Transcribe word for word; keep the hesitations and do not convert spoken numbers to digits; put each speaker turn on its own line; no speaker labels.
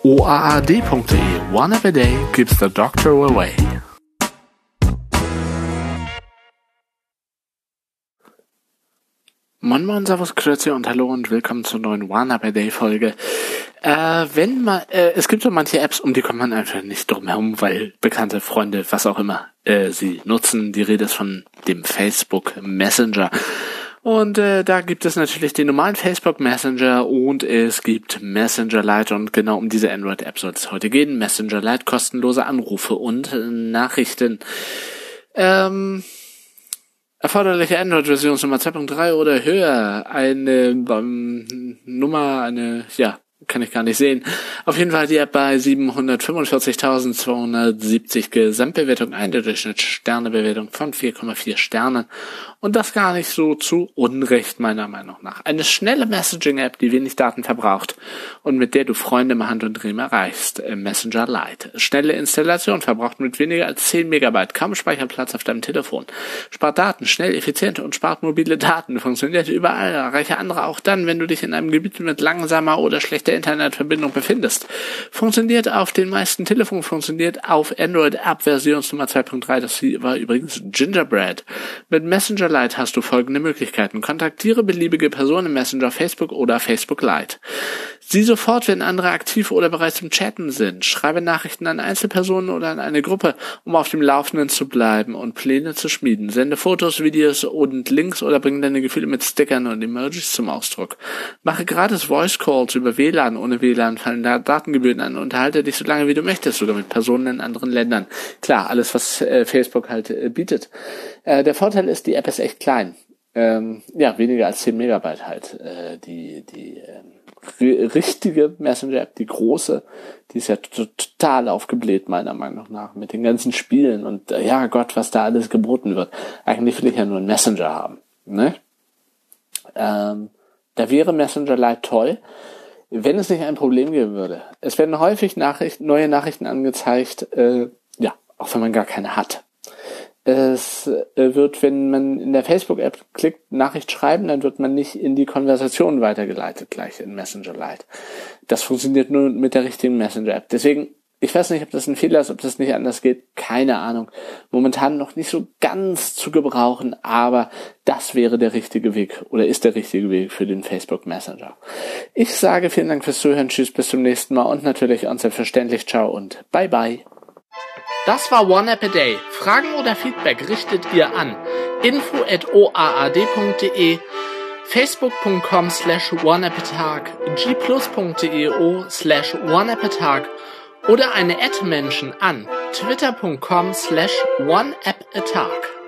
o a a d punkt d e. One app a day keeps the doctor away. Moin Moin, Servus, Grüezi und Hallo und willkommen zur neuen One App a Day Folge. Äh, wenn man, äh, es gibt so manche Apps, um die kommt man einfach nicht drum herum, weil bekannte Freunde, was auch immer, äh, sie nutzen. Die Rede ist von dem Facebook Messenger. Und äh, da gibt es natürlich den normalen Facebook Messenger und es gibt Messenger Lite und genau um diese Android-App soll es heute gehen. Messenger Lite, kostenlose Anrufe und äh, Nachrichten. Ähm... Erforderliche Android-Version Nummer zwei Punkt drei oder höher. Eine ähm, Nummer, eine, ja, kann ich gar nicht sehen. Auf jeden Fall die App bei siebenhundertfünfundvierzigtausendzweihundertsiebzig Gesamtbewertung, eine Durchschnittssternebewertung von vier Komma vier Sternen. Und das gar nicht so zu Unrecht, meiner Meinung nach. Eine schnelle Messaging-App, die wenig Daten verbraucht und mit der du Freunde im Hand und Riemen erreichst. Messenger Lite. Schnelle Installation, verbraucht mit weniger als zehn Megabyte, kaum Speicherplatz auf deinem Telefon. Spart Daten, schnell, effizient und spart mobile Daten. Funktioniert überall, erreiche andere auch dann, wenn du dich in einem Gebiet mit langsamer oder schlechter Internetverbindung befindest. Funktioniert auf den meisten Telefonen, funktioniert auf Android-App-Version Nummer zwei Punkt drei, das war übrigens Gingerbread. Mit Messenger Lite hast du folgende Möglichkeiten. Kontaktiere beliebige Personen im Messenger, Facebook oder Facebook Lite. Sieh sofort, wenn andere aktiv oder bereits im Chatten sind. Schreibe Nachrichten an Einzelpersonen oder an eine Gruppe, um auf dem Laufenden zu bleiben und Pläne zu schmieden. Sende Fotos, Videos und Links oder bringe deine Gefühle mit Stickern und Emojis zum Ausdruck. Mache gratis Voice Calls über W L A N. Ohne W L A N fallen da Datengebühren an. Unterhalte dich so lange wie du möchtest, sogar mit Personen in anderen Ländern. Klar, alles was äh, Facebook halt äh, bietet. Äh, der Vorteil ist, die App ist echt klein. Ähm, ja, weniger als zehn Megabyte halt. Äh, die die ähm, richtige Messenger-App, die große, die ist ja total aufgebläht, meiner Meinung nach, mit den ganzen Spielen und äh, ja Gott, was da alles geboten wird. Eigentlich will ich ja nur einen Messenger haben, ne? Ähm, da wäre Messenger Lite toll, wenn es nicht ein Problem geben würde. Es werden häufig Nachrichten, neue Nachrichten angezeigt, äh, ja, auch wenn man gar keine hat. Es wird, wenn man in der Facebook-App klickt, Nachricht schreiben, dann wird man nicht in die Konversation weitergeleitet, gleich in Messenger Lite. Das funktioniert nur mit der richtigen Messenger-App. Deswegen, ich weiß nicht, ob das ein Fehler ist, ob das nicht anders geht, keine Ahnung. Momentan noch nicht so ganz zu gebrauchen, aber das wäre der richtige Weg oder ist der richtige Weg für den Facebook Messenger. Ich sage vielen Dank fürs Zuhören, tschüss, bis zum nächsten Mal und natürlich und selbstverständlich ciao und bye bye. Das war One App a Day. Fragen oder Feedback richtet ihr an info at o a a d punkt d e, facebook punkt com slash one app a tag, g plus punkt d e o slash one app a tag oder eine Ad-Menschen an twitter punkt com slash one app a tag.